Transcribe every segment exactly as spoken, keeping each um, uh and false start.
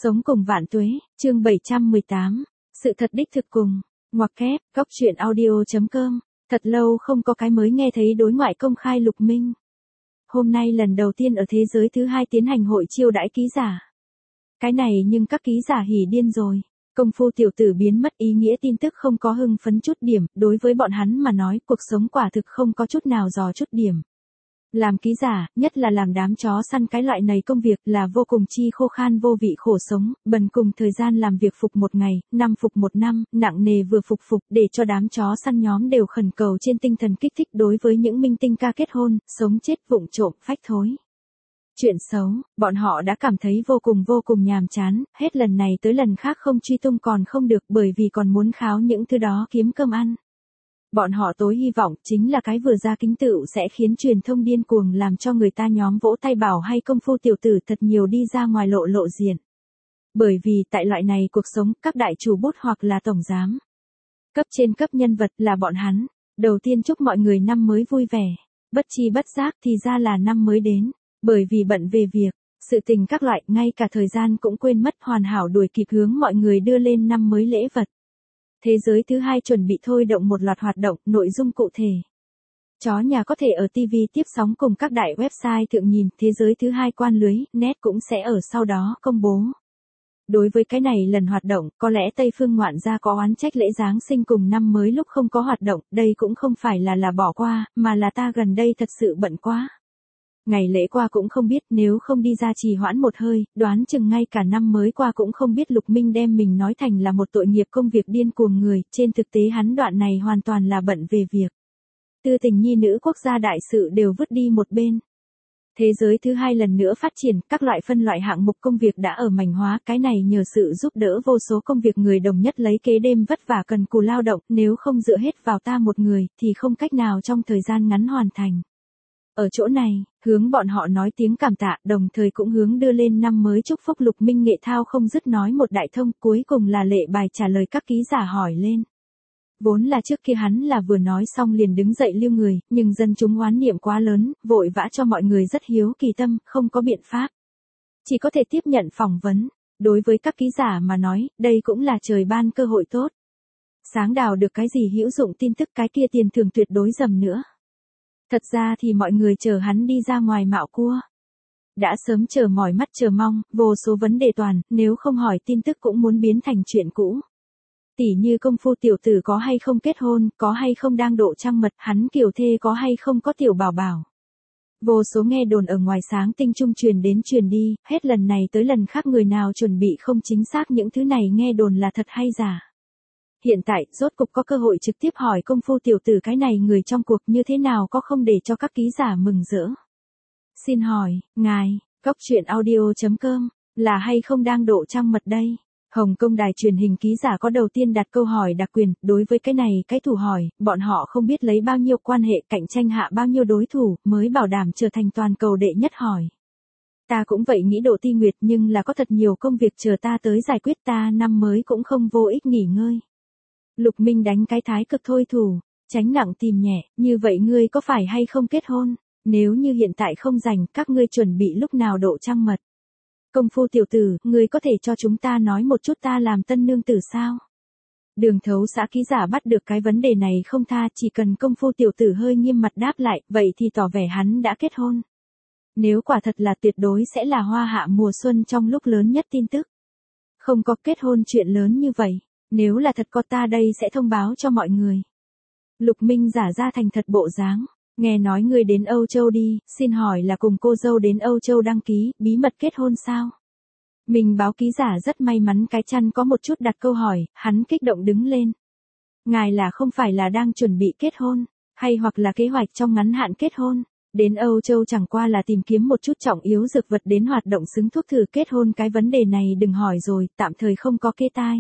Sống cùng vạn tuế, chương bảy trăm mười tám. Sự thật đích thực cùng. Ngoặc kép, góc truyện audio chấm com. Thật lâu không có cái mới nghe thấy đối ngoại công khai Lục Minh. Hôm nay lần đầu tiên ở thế giới thứ hai tiến hành hội chiêu đãi ký giả. Cái này nhưng các ký giả hỉ điên rồi. Công phu tiểu tử biến mất ý nghĩa tin tức không có hưng phấn chút điểm, đối với bọn hắn mà nói cuộc sống quả thực không có chút nào dò chút điểm. Làm ký giả, nhất là làm đám chó săn cái loại này công việc là vô cùng chi khô khan vô vị khổ sống, bần cùng thời gian làm việc phục một ngày, năm phục một năm, nặng nề vừa phục phục để cho đám chó săn nhóm đều khẩn cầu trên tinh thần kích thích đối với những minh tinh ca kết hôn, sống chết vụng trộm, phách thối. Chuyện xấu, bọn họ đã cảm thấy vô cùng vô cùng nhàm chán, hết lần này tới lần khác không truy tung còn không được bởi vì còn muốn kháo những thứ đó kiếm cơm ăn. Bọn họ tối hy vọng chính là cái vừa ra kính tựu sẽ khiến truyền thông điên cuồng làm cho người ta nhóm vỗ tay bảo hay công phu tiểu tử thật nhiều đi ra ngoài lộ lộ diện. Bởi vì tại loại này cuộc sống các đại chủ bút hoặc là tổng giám. Cấp trên cấp nhân vật là bọn hắn. Đầu tiên chúc mọi người năm mới vui vẻ. Bất chi bất giác thì ra là năm mới đến. Bởi vì bận về việc, sự tình các loại ngay cả thời gian cũng quên mất hoàn hảo đuổi kịp hướng mọi người đưa lên năm mới lễ vật. Thế giới thứ hai chuẩn bị thôi động một loạt hoạt động, nội dung cụ thể. Chó nhà có thể ở ti vi tiếp sóng cùng các đại website thượng nhìn, thế giới thứ hai quan lưới, net cũng sẽ ở sau đó công bố. Đối với cái này lần hoạt động, có lẽ Tây Phương ngoạn gia có oán trách lễ Giáng sinh cùng năm mới lúc không có hoạt động, đây cũng không phải là là bỏ qua, mà là ta gần đây thật sự bận quá. Ngày lễ qua cũng không biết nếu không đi ra trì hoãn một hơi, đoán chừng ngay cả năm mới qua cũng không biết Lục Minh đem mình nói thành là một tội nghiệp công việc điên cuồng người, trên thực tế hắn đoạn này hoàn toàn là bận về việc. Tư tình nhi nữ quốc gia đại sự đều vứt đi một bên. Thế giới thứ hai lần nữa phát triển, các loại phân loại hạng mục công việc đã ở mảnh hóa, cái này nhờ sự giúp đỡ vô số công việc người đồng nhất lấy kế đêm vất vả cần cù lao động, nếu không dựa hết vào ta một người, thì không cách nào trong thời gian ngắn hoàn thành. Ở chỗ này, hướng bọn họ nói tiếng cảm tạ, đồng thời cũng hướng đưa lên năm mới chúc phúc Lục Minh nghệ thao không dứt nói một đại thông, cuối cùng là lệ bài trả lời các ký giả hỏi lên. Vốn là trước kia hắn là vừa nói xong liền đứng dậy lưu người, nhưng dân chúng oán niệm quá lớn, vội vã cho mọi người rất hiếu kỳ tâm, không có biện pháp. Chỉ có thể tiếp nhận phỏng vấn. Đối với các ký giả mà nói, đây cũng là trời ban cơ hội tốt. Sáng đào được cái gì hữu dụng tin tức cái kia tiền thưởng tuyệt đối dầm nữa. Thật ra thì mọi người chờ hắn đi ra ngoài mạo cua. Đã sớm chờ mỏi mắt chờ mong, vô số vấn đề toàn, nếu không hỏi tin tức cũng muốn biến thành chuyện cũ. Tỉ như công phu tiểu tử có hay không kết hôn, có hay không đang độ trăng mật, hắn kiều thê có hay không có tiểu bảo bảo. Vô số nghe đồn ở ngoài sáng tinh trung truyền đến truyền đi, hết lần này tới lần khác người nào chuẩn bị không chính xác những thứ này nghe đồn là thật hay giả. Hiện tại, rốt cục có cơ hội trực tiếp hỏi công phu tiểu tử cái này người trong cuộc như thế nào có không để cho các ký giả mừng rỡ. Xin hỏi, ngài, góc truyện audio chấm com, là hay không đang độ trăng mật đây? Hồng Kông đài truyền hình ký giả có đầu tiên đặt câu hỏi đặc quyền, đối với cái này cái thủ hỏi, bọn họ không biết lấy bao nhiêu quan hệ cạnh tranh hạ bao nhiêu đối thủ, mới bảo đảm trở thành toàn cầu đệ nhất hỏi. Ta cũng vậy nghĩ độ ti nguyệt nhưng là có thật nhiều công việc chờ ta tới giải quyết ta năm mới cũng không vô ích nghỉ ngơi. Lục Minh đánh cái thái cực thôi thủ, tránh nặng tìm nhẹ, như vậy ngươi có phải hay không kết hôn, nếu như hiện tại không rảnh các ngươi chuẩn bị lúc nào độ trăng mật. Công phu tiểu tử, ngươi có thể cho chúng ta nói một chút ta làm tân nương tử sao? Đường thấu xã ký giả bắt được cái vấn đề này không tha, chỉ cần công phu tiểu tử hơi nghiêm mặt đáp lại, vậy thì tỏ vẻ hắn đã kết hôn. Nếu quả thật là tuyệt đối sẽ là hoa hạ mùa xuân trong lúc lớn nhất tin tức. Không có kết hôn chuyện lớn như vậy. Nếu là thật có ta đây sẽ thông báo cho mọi người. Lục Minh giả ra thành thật bộ dáng. Nghe nói ngươi đến Âu Châu đi, xin hỏi là cùng cô dâu đến Âu Châu đăng ký, bí mật kết hôn sao? Mình báo ký giả rất may mắn cái chăn có một chút đặt câu hỏi, hắn kích động đứng lên. Ngài là không phải là đang chuẩn bị kết hôn, hay hoặc là kế hoạch trong ngắn hạn kết hôn? Đến Âu Châu chẳng qua là tìm kiếm một chút trọng yếu dược vật đến hoạt động xứng thuốc thử kết hôn, cái vấn đề này đừng hỏi rồi, tạm thời không có kê tai.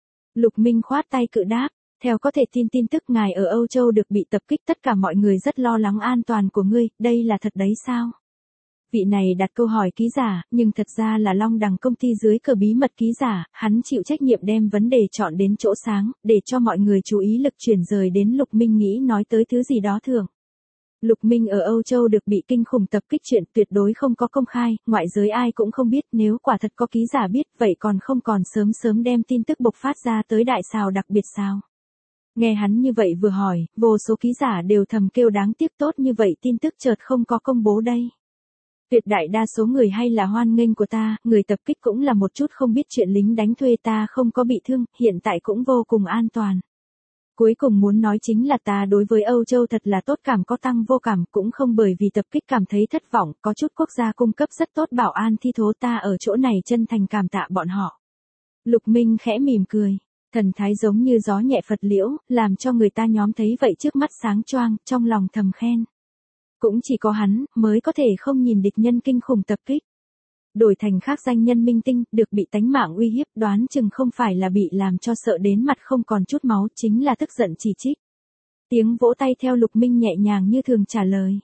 Lục Minh khoát tay cự đáp, theo có thể tin tin tức ngài ở Âu Châu được bị tập kích tất cả mọi người rất lo lắng an toàn của ngươi, đây là thật đấy sao? Vị này đặt câu hỏi ký giả, nhưng thật ra là Long Đằng công ty dưới cờ bí mật ký giả, hắn chịu trách nhiệm đem vấn đề chọn đến chỗ sáng, để cho mọi người chú ý lực chuyển rời đến Lục Minh nghĩ nói tới thứ gì đó thường. Lục Minh ở Âu Châu được bị kinh khủng tập kích chuyện tuyệt đối không có công khai, ngoại giới ai cũng không biết, nếu quả thật có ký giả biết, vậy còn không còn sớm sớm đem tin tức bộc phát ra tới đại sào đặc biệt sao? Nghe hắn như vậy vừa hỏi, vô số ký giả đều thầm kêu đáng tiếc tốt như vậy tin tức chợt không có công bố đây. Tuyệt đại đa số người hay là hoan nghênh của ta, người tập kích cũng là một chút không biết chuyện lính đánh thuê ta không có bị thương, hiện tại cũng vô cùng an toàn. Cuối cùng muốn nói chính là ta đối với Âu Châu thật là tốt cảm có tăng vô cảm, cũng không bởi vì tập kích cảm thấy thất vọng, có chút quốc gia cung cấp rất tốt bảo an thi thố ta ở chỗ này chân thành cảm tạ bọn họ. Lục Minh khẽ mỉm cười, thần thái giống như gió nhẹ phật liễu, làm cho người ta nhóm thấy vậy trước mắt sáng choang, trong lòng thầm khen. Cũng chỉ có hắn, mới có thể không nhìn địch nhân kinh khủng tập kích. Đổi thành khác danh nhân minh tinh, được bị tánh mạng uy hiếp, đoán chừng không phải là bị làm cho sợ đến mặt không còn chút máu, chính là tức giận chỉ trích. Tiếng vỗ tay theo Lục Minh nhẹ nhàng như thường trả lời.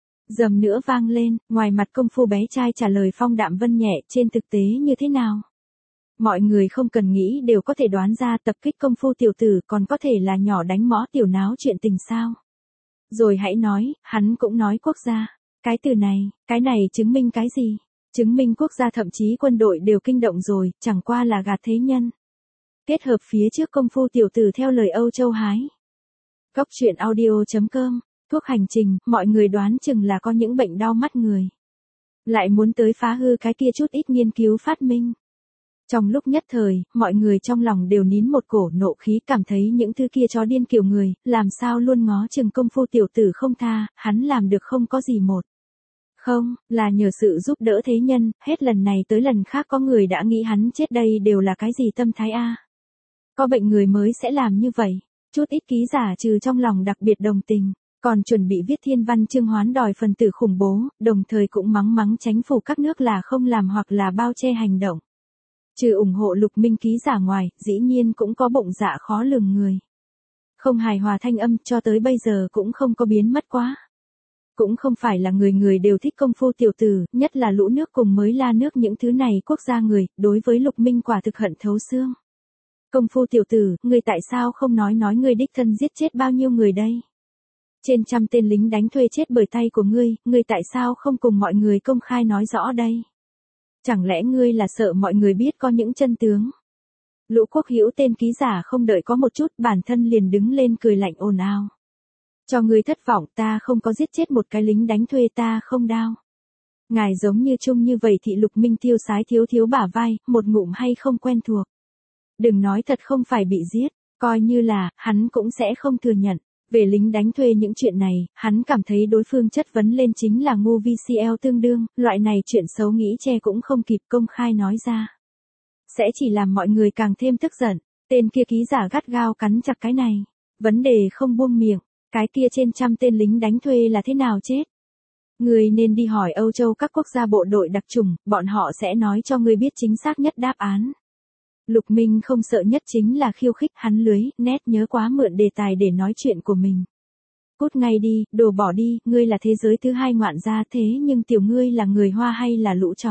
Dầm nữa vang lên, ngoài mặt công phu bé trai trả lời phong đạm vân nhẹ, trên thực tế như thế nào? Mọi người không cần nghĩ đều có thể đoán ra tập kích công phu tiểu tử còn có thể là nhỏ đánh mõ tiểu náo chuyện tình sao. Rồi hãy nói, hắn cũng nói quốc gia. Cái từ này, cái này chứng minh cái gì? Chứng minh quốc gia thậm chí quân đội đều kinh động rồi, chẳng qua là gạt thế nhân. Kết hợp phía trước công phu tiểu tử theo lời Âu Châu hái. Góc truyện audio chấm com, thuốc hành trình, mọi người đoán chừng là có những bệnh đau mắt người. Lại muốn tới phá hư cái kia chút ít nghiên cứu phát minh. Trong lúc nhất thời, mọi người trong lòng đều nín một cổ nộ khí cảm thấy những thứ kia chó điên kiểu người, làm sao luôn ngó chừng công phu tiểu tử không tha, hắn làm được không có gì một. Không, là nhờ sự giúp đỡ thế nhân, hết lần này tới lần khác có người đã nghĩ hắn chết đây đều là cái gì tâm thái a. Có bệnh người mới sẽ làm như vậy, chút ít ký giả trừ trong lòng đặc biệt đồng tình, còn chuẩn bị viết thiên văn chương hoán đòi phần tử khủng bố, đồng thời cũng mắng mắng chính phủ các nước là không làm hoặc là bao che hành động. Trừ ủng hộ Lục Minh ký giả ngoài, dĩ nhiên cũng có bụng dạ khó lường người. Không hài hòa thanh âm cho tới bây giờ cũng không có biến mất quá. Cũng không phải là người người đều thích công phu tiểu tử, nhất là lũ nước cùng mới la nước những thứ này quốc gia người, đối với Lục Minh quả thực hận thấu xương. Công phu tiểu tử, người tại sao không nói nói người đích thân giết chết bao nhiêu người đây? Trên trăm tên lính đánh thuê chết bởi tay của ngươi, ngươi tại sao không cùng mọi người công khai nói rõ đây? Chẳng lẽ ngươi là sợ mọi người biết có những chân tướng? Lũ quốc hữu tên ký giả không đợi có một chút, bản thân liền đứng lên cười lạnh ồn ào. Cho ngươi thất vọng, ta không có giết chết một cái lính đánh thuê, ta không đao. Ngài giống như chung như vậy thị Lục Minh tiêu sái thiếu thiếu bả vai, một ngụm hay không quen thuộc. Đừng nói thật không phải bị giết, coi như là, hắn cũng sẽ không thừa nhận. Về lính đánh thuê những chuyện này, hắn cảm thấy đối phương chất vấn lên chính là ngu vi xê lờ tương đương, loại này chuyện xấu nghĩ che cũng không kịp công khai nói ra. Sẽ chỉ làm mọi người càng thêm tức giận, tên kia ký giả gắt gao cắn chặt cái này. Vấn đề không buông miệng, cái kia trên trăm tên lính đánh thuê là thế nào chết? Người nên đi hỏi Âu Châu các quốc gia bộ đội đặc chủng, bọn họ sẽ nói cho người biết chính xác nhất đáp án. Lục Minh không sợ nhất chính là khiêu khích hắn lưới, nét nhớ quá mượn đề tài để nói chuyện của mình. Cút ngay đi, đồ bỏ đi, ngươi là thế giới thứ hai ngoạn gia thế nhưng tiểu ngươi là người Hoa hay là lũ chó?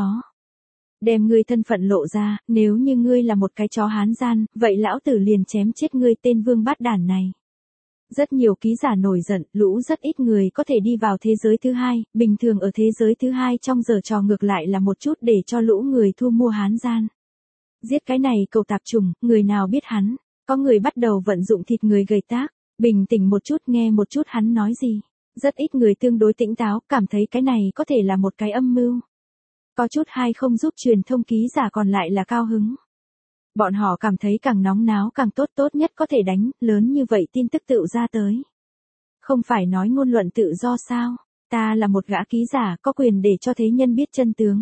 Đem ngươi thân phận lộ ra, nếu như ngươi là một cái chó hán gian, vậy lão tử liền chém chết ngươi tên vương bát đản này. Rất nhiều ký giả nổi giận, lũ rất ít người có thể đi vào thế giới thứ hai, bình thường ở thế giới thứ hai trong giờ trò ngược lại là một chút để cho lũ người thu mua hán gian. Giết cái này cầu tạp trùng, người nào biết hắn, có người bắt đầu vận dụng thịt người gầy tác, bình tĩnh một chút nghe một chút hắn nói gì. Rất ít người tương đối tỉnh táo, cảm thấy cái này có thể là một cái âm mưu. Có chút hay không giúp truyền thông ký giả còn lại là cao hứng. Bọn họ cảm thấy càng nóng náo càng tốt tốt nhất có thể đánh, lớn như vậy tin tức tự ra tới. Không phải nói ngôn luận tự do sao, ta là một gã ký giả có quyền để cho thế nhân biết chân tướng.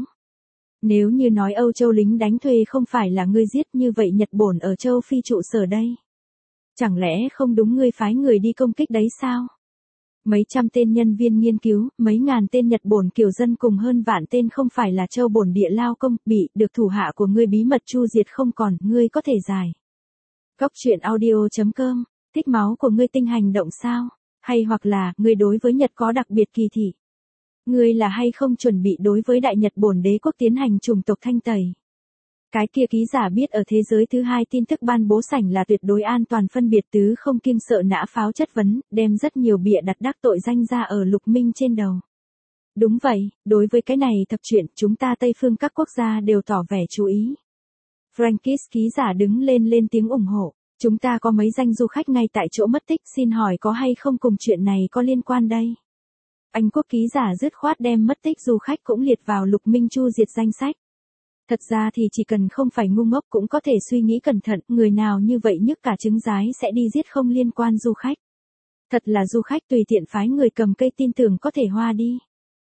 Nếu như nói Âu Châu lính đánh thuê không phải là ngươi giết như vậy Nhật Bổn ở châu Phi trụ sở đây. Chẳng lẽ không đúng ngươi phái người đi công kích đấy sao? Mấy trăm tên nhân viên nghiên cứu, mấy ngàn tên Nhật Bổn kiều dân cùng hơn vạn tên không phải là châu bổn địa lao công, bị, được thủ hạ của ngươi bí mật chu diệt không còn, ngươi có thể giải. Góc truyện audio chấm com, thích máu của ngươi tinh hành động sao? Hay hoặc là, ngươi đối với Nhật có đặc biệt kỳ thị? Ngươi là hay không chuẩn bị đối với Đại Nhật Bổn đế quốc tiến hành chủng tộc thanh tẩy? Cái kia ký giả biết ở thế giới thứ hai tin tức ban bố sảnh là tuyệt đối an toàn phân biệt tứ không kiêng sợ nã pháo chất vấn, đem rất nhiều bịa đặt đắc tội danh ra ở Lục Minh trên đầu. Đúng vậy, đối với cái này thập chuyện chúng ta Tây phương các quốc gia đều tỏ vẻ chú ý. Frankis ký giả đứng lên lên tiếng ủng hộ. Chúng ta có mấy danh du khách ngay tại chỗ mất tích, xin hỏi có hay không cùng chuyện này có liên quan đây? Anh Quốc ký giả dứt khoát đem mất tích du khách cũng liệt vào Lục Minh chu diệt danh sách. Thật ra thì chỉ cần không phải ngu ngốc cũng có thể suy nghĩ cẩn thận, người nào như vậy nhức cả trứng rái sẽ đi giết không liên quan du khách. Thật là du khách tùy tiện phái người cầm cây tin tưởng có thể hoa đi.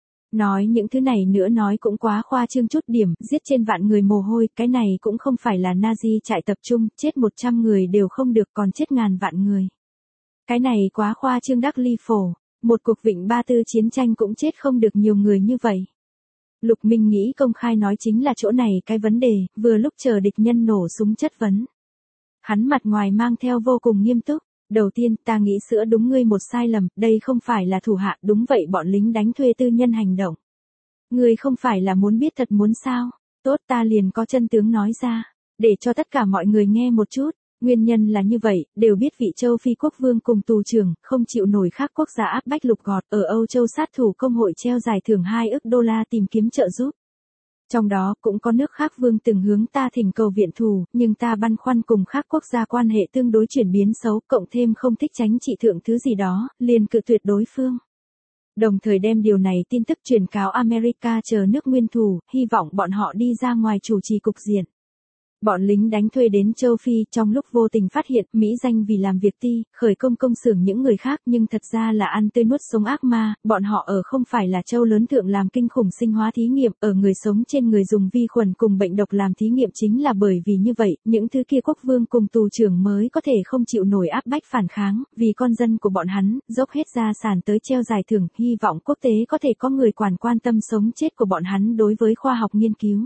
Nói những thứ này nữa nói cũng quá khoa trương chút điểm, giết trên vạn người mồ hôi, cái này cũng không phải là Nazi trại tập trung, chết một trăm người đều không được còn chết ngàn vạn người. Cái này quá khoa trương đắc ly phổ, một cuộc Vịnh Ba Tư chiến tranh cũng chết không được nhiều người như vậy. Lục Minh nghĩ công khai nói chính là chỗ này cái vấn đề, vừa lúc chờ địch nhân nổ súng chất vấn. Hắn mặt ngoài mang theo vô cùng nghiêm túc. Đầu tiên, ta nghĩ sửa đúng ngươi một sai lầm, đây không phải là thủ hạ, đúng vậy bọn lính đánh thuê tư nhân hành động. Ngươi không phải là muốn biết thật muốn sao? Tốt, ta liền có chân tướng nói ra, để cho tất cả mọi người nghe một chút. Nguyên nhân là như vậy, đều biết vị châu Phi quốc vương cùng tù trưởng, không chịu nổi khác quốc gia áp bách lục gọt, ở Âu Châu sát thủ công hội treo giải thưởng hai ức đô la tìm kiếm trợ giúp. Trong đó cũng có nước khác vương từng hướng ta thỉnh cầu viện thù, nhưng ta băn khoăn cùng khác quốc gia quan hệ tương đối chuyển biến xấu, cộng thêm không thích tránh trị thượng thứ gì đó, liền cự tuyệt đối phương. Đồng thời đem điều này tin tức truyền cáo America chờ nước nguyên thù, hy vọng bọn họ đi ra ngoài chủ trì cục diện. Bọn lính đánh thuê đến châu Phi trong lúc vô tình phát hiện Mỹ danh vì làm việc ti, khởi công công xưởng những người khác nhưng thật ra là ăn tươi nuốt sống ác ma, bọn họ ở không phải là châu lớn thượng làm kinh khủng sinh hóa thí nghiệm, ở người sống trên người dùng vi khuẩn cùng bệnh độc làm thí nghiệm chính là bởi vì như vậy, những thứ kia quốc vương cùng tù trưởng mới có thể không chịu nổi áp bách phản kháng, vì con dân của bọn hắn, dốc hết gia sản tới treo giải thưởng, hy vọng quốc tế có thể có người quản quan tâm sống chết của bọn hắn đối với khoa học nghiên cứu.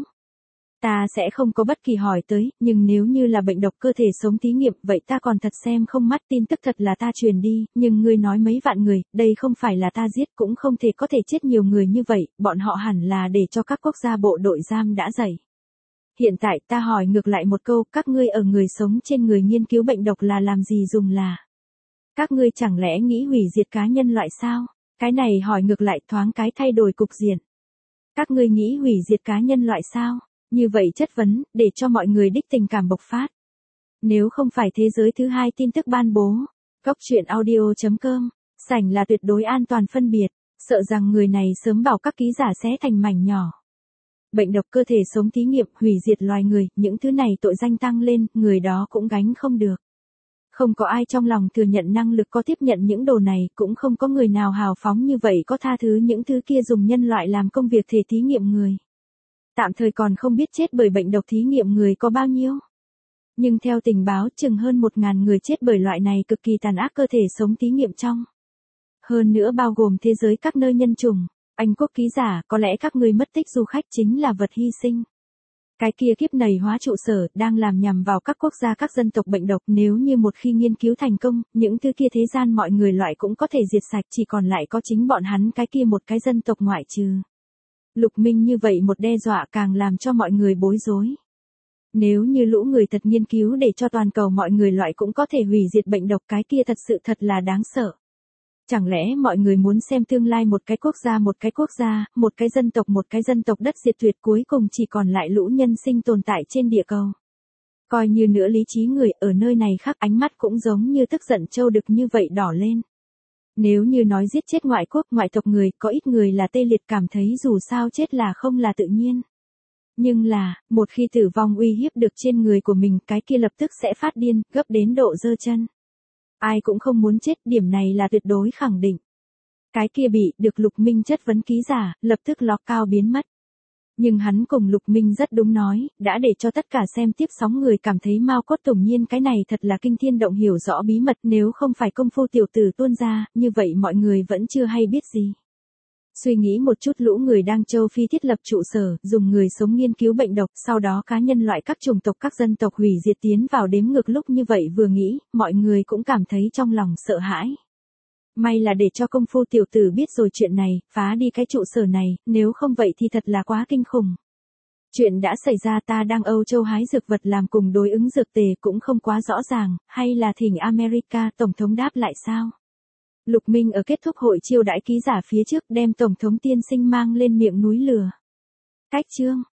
Ta sẽ không có bất kỳ hỏi tới, nhưng nếu như là bệnh độc cơ thể sống thí nghiệm, vậy ta còn thật xem không mắt, tin tức thật là ta truyền đi, nhưng ngươi nói mấy vạn người, đây không phải là ta giết, cũng không thể có thể chết nhiều người như vậy, bọn họ hẳn là để cho các quốc gia bộ đội giam đã dày. Hiện tại ta hỏi ngược lại một câu, các ngươi ở người sống trên người nghiên cứu bệnh độc là làm gì dùng là? Các ngươi chẳng lẽ nghĩ hủy diệt cá nhân loại sao? Cái này hỏi ngược lại thoáng cái thay đổi cục diện. Các ngươi nghĩ hủy diệt cá nhân loại sao? Như vậy chất vấn, để cho mọi người đích tình cảm bộc phát. Nếu không phải thế giới thứ hai tin tức ban bố, góc chuyện audio chấm com, sảnh là tuyệt đối an toàn phân biệt, sợ rằng người này sớm bảo các ký giả xé thành mảnh nhỏ. Bệnh độc cơ thể sống thí nghiệm, hủy diệt loài người, những thứ này tội danh tăng lên, người đó cũng gánh không được. Không có ai trong lòng thừa nhận năng lực có tiếp nhận những đồ này, cũng không có người nào hào phóng như vậy có tha thứ những thứ kia dùng nhân loại làm công việc thể thí nghiệm người. Tạm thời còn không biết chết bởi bệnh độc thí nghiệm người có bao nhiêu. Nhưng theo tình báo chừng hơn một ngàn người chết bởi loại này cực kỳ tàn ác cơ thể sống thí nghiệm trong. Hơn nữa bao gồm thế giới các nơi nhân chủng. Anh Quốc ký giả, có lẽ các ngươi mất tích du khách chính là vật hy sinh. Cái kia kiếp nầy hóa trụ sở đang làm nhằm vào các quốc gia các dân tộc bệnh độc, nếu như một khi nghiên cứu thành công, những thứ kia thế gian mọi người loại cũng có thể diệt sạch, chỉ còn lại có chính bọn hắn cái kia một cái dân tộc ngoại trừ. Lục Minh như vậy một đe dọa càng làm cho mọi người bối rối. Nếu như lũ người thật nghiên cứu để cho toàn cầu mọi người loại cũng có thể hủy diệt bệnh độc, cái kia thật sự thật là đáng sợ. Chẳng lẽ mọi người muốn xem tương lai một cái quốc gia một cái quốc gia, một cái dân tộc một cái dân tộc đất diệt tuyệt cuối cùng chỉ còn lại lũ nhân sinh tồn tại trên địa cầu. Coi như nữa lý trí người ở nơi này khác ánh mắt cũng giống như tức giận trâu đực như vậy đỏ lên. Nếu như nói giết chết ngoại quốc ngoại tộc người, có ít người là tê liệt cảm thấy dù sao chết là không là tự nhiên. Nhưng là, một khi tử vong uy hiếp được trên người của mình, cái kia lập tức sẽ phát điên, gấp đến độ giơ chân. Ai cũng không muốn chết, điểm này là tuyệt đối khẳng định. Cái kia bị được Lục Minh chất vấn ký giả, lập tức ló cao biến mất. Nhưng hắn cùng Lục Minh rất đúng nói, đã để cho tất cả xem tiếp sóng người cảm thấy Mao Cốt Tùng Nhiên cái này thật là kinh thiên động hiểu rõ bí mật, nếu không phải công phu tiểu tử tuôn ra, như vậy mọi người vẫn chưa hay biết gì. Suy nghĩ một chút, lũ người đang châu Phi thiết lập trụ sở, dùng người sống nghiên cứu bệnh độc, sau đó cá nhân loại các chủng tộc các dân tộc hủy diệt tiến vào đếm ngược, lúc như vậy vừa nghĩ, mọi người cũng cảm thấy trong lòng sợ hãi. May là để cho công phu tiểu tử biết rồi chuyện này, phá đi cái trụ sở này, nếu không vậy thì thật là quá kinh khủng. Chuyện đã xảy ra ta đang Âu Châu hái dược vật làm cùng đối ứng dược tề cũng không quá rõ ràng, hay là thỉnh America Tổng thống đáp lại sao? Lục Minh ở kết thúc hội chiêu đãi ký giả phía trước đem Tổng thống tiên sinh mang lên miệng núi lừa. Cách chương